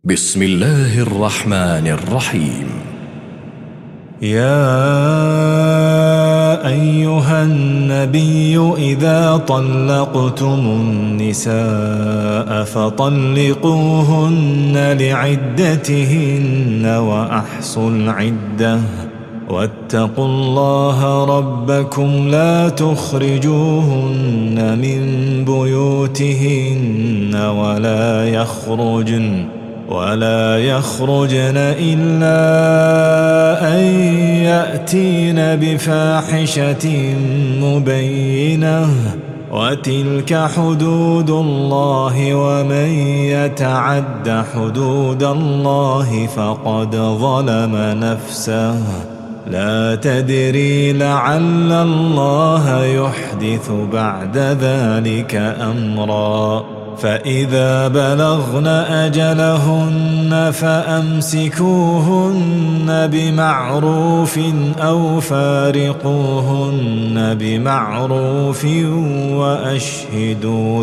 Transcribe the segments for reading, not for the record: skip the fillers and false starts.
بسم الله الرحمن الرحيم. يا أيها النبي إذا طلقتم النساء فطلقوهن لعدتهن وأحصوا العدة واتقوا الله ربكم لا تخرجوهن من بيوتهن ولا يخرجن إلا أن يأتين بفاحشة مبينة وتلك حدود الله ومن يتعد حدود الله فقد ظلم نفسه لا تدري لعل الله يحدث بعد ذلك أمرا فإذا بلغن أجلهن فأمسكوهن بمعروف أو فارقوهن بمعروف وأشهدوا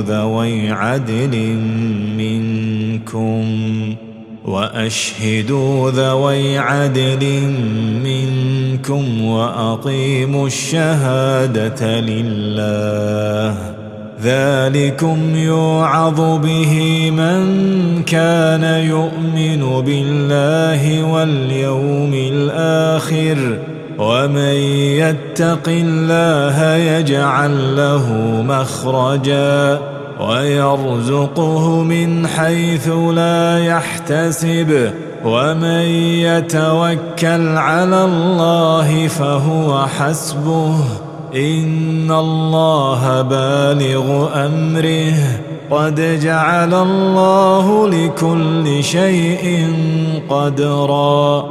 ذوي عدل منكم وأقيموا الشهادة لله ذلكم يوعظ به من كان يؤمن بالله واليوم الآخر ومن يتق الله يجعل له مخرجا ويرزقه من حيث لا يحتسب ومن يتوكل على الله فهو حسبه إن الله بالغ أمره قد جعل الله لكل شيء قدرا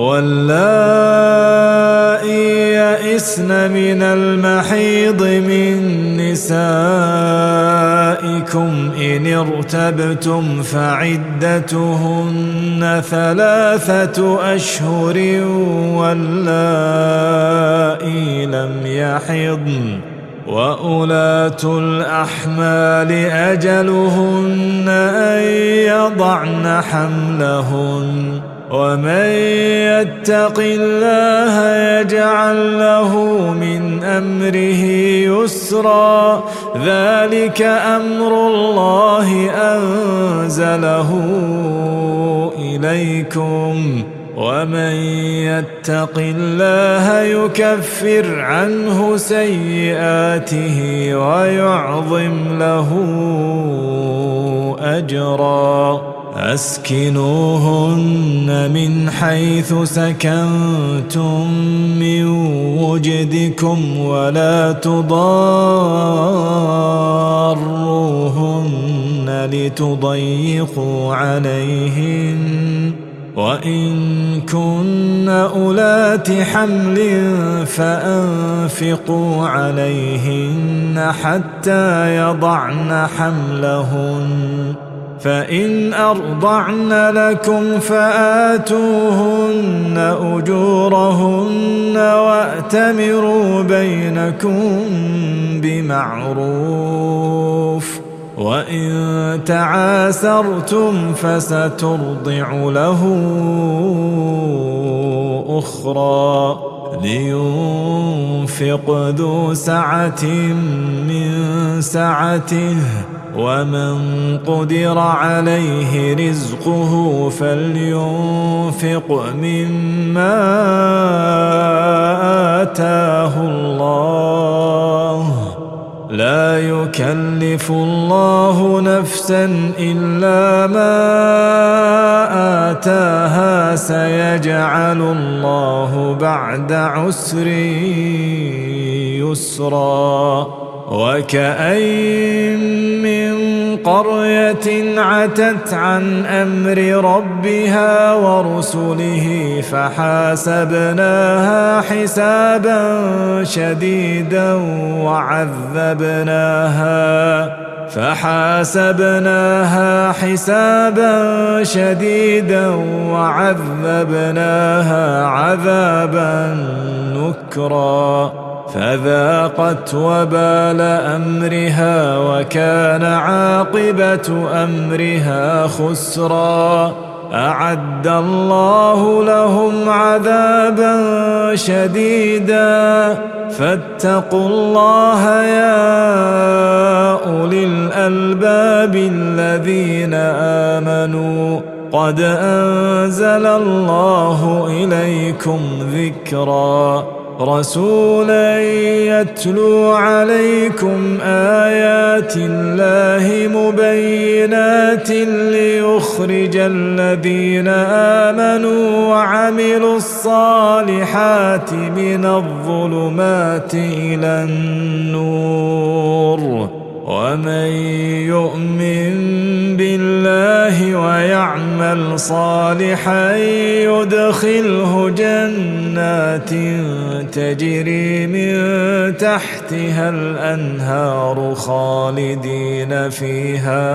واللائي يئسن من المحيض من نسائكم إن ارتبتم فعدتهن 3 أشهر واللائي لم يحضن وأولاة الأحمال أجلهن أن يضعن حملهن ومن يتق الله يجعل له من أمره يسرا ذلك أمر الله أنزله إليكم ومن يتق الله يكفر عنه سيئاته ويعظم له أجرا أسكنوهن من حيث سكنتم من وجدكم ولا تضاروهن لتضيقوا عليهن وإن كن أولات حمل فأنفقوا عليهن حتى يضعن حملهن فإن أرضعن لكم فآتوهن أجورهن وأتمروا بينكم بمعروف وإن تعاسرتم فسترضع له أخرى لينفق ذو سعة من سعته ومن قدر عليه رزقه فلينفق مما آتاه الله لا يكلف الله نفسا إلا ما آتاها سيجعل الله بعد عسر يسرا وكأين من قرية عتت عن أمر ربها ورسله فحاسبناها حسابا شديدا وعذبناها عذابا نكرا فذاقت وبال أمرها وكان عاقبة أمرها خسرا. أعد الله لهم عذابا شديدا فاتقوا الله يا أولي الألباب الذين آمنوا قد أنزل الله إليكم ذكرا رسولا يتلو عليكم آيات الله مبينات ليخرج الذين آمنوا وعملوا الصالحات من الظلمات إلى النور ومن يؤمن بالله ويعمل صالحا يدخله جنات تجري من تحتها الأنهار خالدين فيها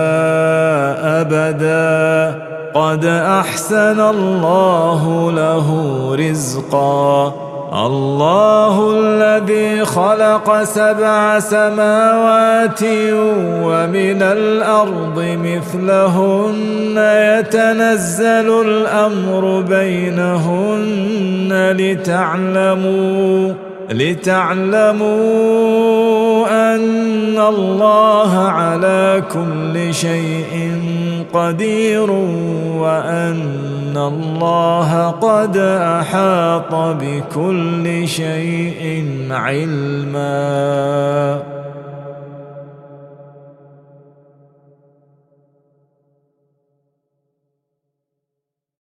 أبدا قد أحسن الله له رزقا. الله الذي خلق 7 سماوات ومن الأرض مثلهن يتنزل الأمر بينهن لتعلموا أن الله على كل شيء قدير وأن الله قد أحاط بكل شيء علما.